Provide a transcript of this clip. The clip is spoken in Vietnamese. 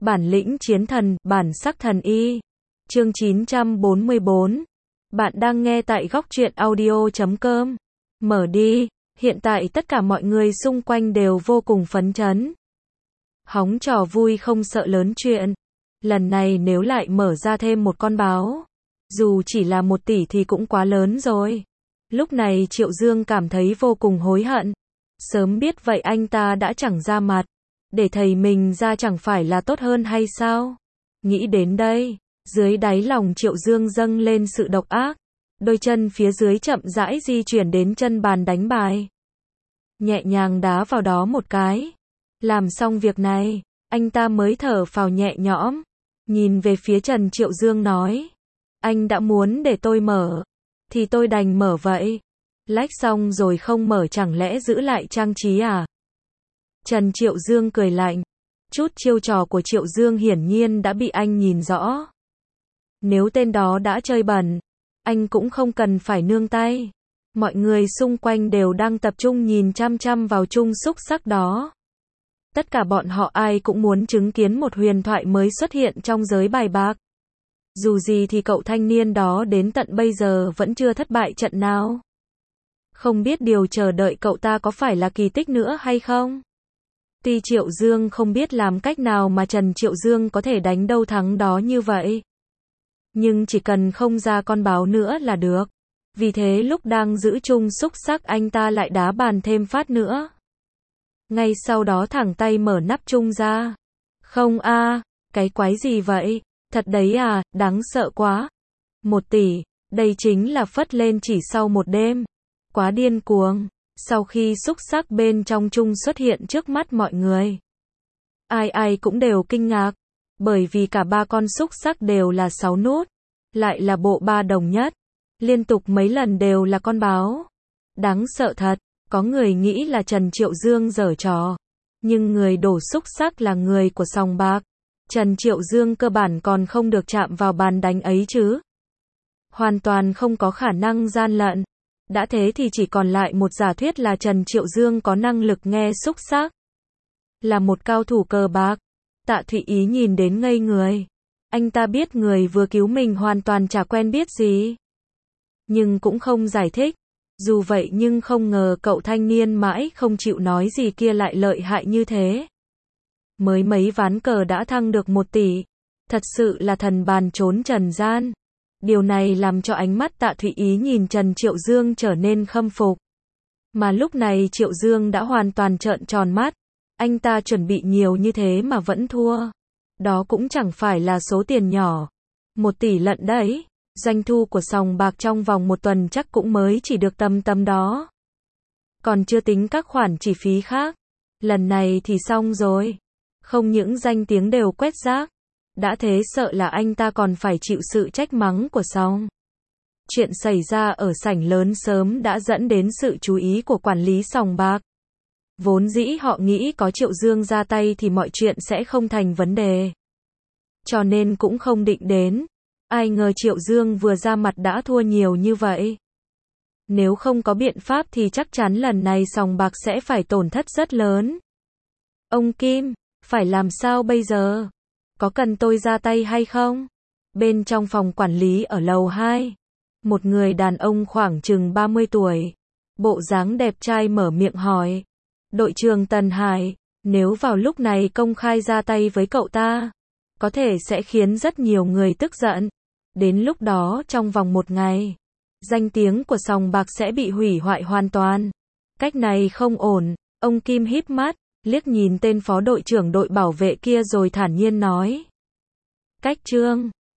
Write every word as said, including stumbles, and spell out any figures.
Bản lĩnh chiến thần, bản sắc thần y. Chương chín trăm bốn mươi bốn. Bạn đang nghe tại góc truyện audio chấm com. Mở đi, hiện tại tất cả mọi người xung quanh đều vô cùng phấn chấn. Hóng trò vui không sợ lớn chuyện. Lần này nếu lại mở ra thêm một con báo, dù chỉ là một tỷ thì cũng quá lớn rồi. Lúc này Triệu Dương cảm thấy vô cùng hối hận. Sớm biết vậy anh ta đã chẳng ra mặt. Để thầy mình ra chẳng phải là tốt hơn hay sao? Nghĩ đến đây, dưới đáy lòng Triệu Dương dâng lên sự độc ác. Đôi chân phía dưới chậm rãi di chuyển đến chân bàn đánh bài. Nhẹ nhàng đá vào đó một cái. Làm xong việc này, anh ta mới thở phào nhẹ nhõm. Nhìn về phía Trần Triệu Dương nói. Anh đã muốn để tôi mở, thì tôi đành mở vậy. Lách xong rồi không mở chẳng lẽ giữ lại trang trí à? Trần Triệu Dương cười lạnh. Chút chiêu trò của Triệu Dương hiển nhiên đã bị anh nhìn rõ. Nếu tên đó đã chơi bẩn, anh cũng không cần phải nương tay. Mọi người xung quanh đều đang tập trung nhìn chăm chăm vào chung xúc sắc đó. Tất cả bọn họ ai cũng muốn chứng kiến một huyền thoại mới xuất hiện trong giới bài bạc. Dù gì thì cậu thanh niên đó đến tận bây giờ vẫn chưa thất bại trận nào. Không biết điều chờ đợi cậu ta có phải là kỳ tích nữa hay không? Tuy Triệu Dương không biết làm cách nào mà Trần Triệu Dương có thể đánh đâu thắng đó như vậy. Nhưng chỉ cần không ra con báo nữa là được. Vì thế lúc đang giữ chung xúc sắc anh ta lại đá bàn thêm phát nữa. Ngay sau đó thẳng tay mở nắp chung ra. Không a, à, cái quái gì vậy? Thật đấy à, đáng sợ quá. Một tỷ, đây chính là phất lên chỉ sau một đêm. Quá điên cuồng. Sau khi xúc sắc bên trong chung xuất hiện trước mắt mọi người, ai ai cũng đều kinh ngạc. Bởi vì cả ba con xúc sắc đều là sáu nút. Lại là bộ ba đồng nhất. Liên tục mấy lần đều là con báo. Đáng sợ thật. Có người nghĩ là Trần Triệu Dương giở trò. Nhưng người đổ xúc sắc là người của sòng bạc. Trần Triệu Dương cơ bản còn không được chạm vào bàn đánh ấy chứ. Hoàn toàn không có khả năng gian lận. Đã thế thì chỉ còn lại một giả thuyết là Trần Triệu Dương có năng lực nghe xúc sắc. Là một cao thủ cờ bạc. Tạ Thụy Ý nhìn đến ngây người. Anh ta biết người vừa cứu mình hoàn toàn chả quen biết gì. Nhưng cũng không giải thích. Dù vậy nhưng không ngờ cậu thanh niên mãi không chịu nói gì kia lại lợi hại như thế. Mới mấy ván cờ đã thăng được một tỷ. Thật sự là thần bàn trốn trần gian. Điều này làm cho ánh mắt Tạ Thụy Ý nhìn Trần Triệu Dương trở nên khâm phục. Mà lúc này Triệu Dương đã hoàn toàn trợn tròn mắt. Anh ta chuẩn bị nhiều như thế mà vẫn thua. Đó cũng chẳng phải là số tiền nhỏ. Một tỷ lận đấy. Doanh thu của sòng bạc trong vòng một tuần chắc cũng mới chỉ được tầm tầm đó. Còn chưa tính các khoản chi phí khác. Lần này thì xong rồi. Không những danh tiếng đều quét rác. Đã thế sợ là anh ta còn phải chịu sự trách mắng của sòng. Chuyện xảy ra ở sảnh lớn sớm đã dẫn đến sự chú ý của quản lý sòng bạc. Vốn dĩ họ nghĩ có Triệu Dương ra tay thì mọi chuyện sẽ không thành vấn đề. Cho nên cũng không định đến. Ai ngờ Triệu Dương vừa ra mặt đã thua nhiều như vậy. Nếu không có biện pháp thì chắc chắn lần này sòng bạc sẽ phải tổn thất rất lớn. Ông Kim, phải làm sao bây giờ? Có cần tôi ra tay hay không? Bên trong phòng quản lý ở lầu hai, một người đàn ông khoảng chừng ba mươi tuổi, bộ dáng đẹp trai mở miệng hỏi. Đội trưởng Tần Hải, nếu vào lúc này công khai ra tay với cậu ta, có thể sẽ khiến rất nhiều người tức giận. Đến lúc đó trong vòng một ngày, danh tiếng của sòng bạc sẽ bị hủy hoại hoàn toàn. Cách này không ổn. Ông Kim híp mắt, liếc nhìn tên phó đội trưởng đội bảo vệ kia rồi thản nhiên nói. Cách Trương,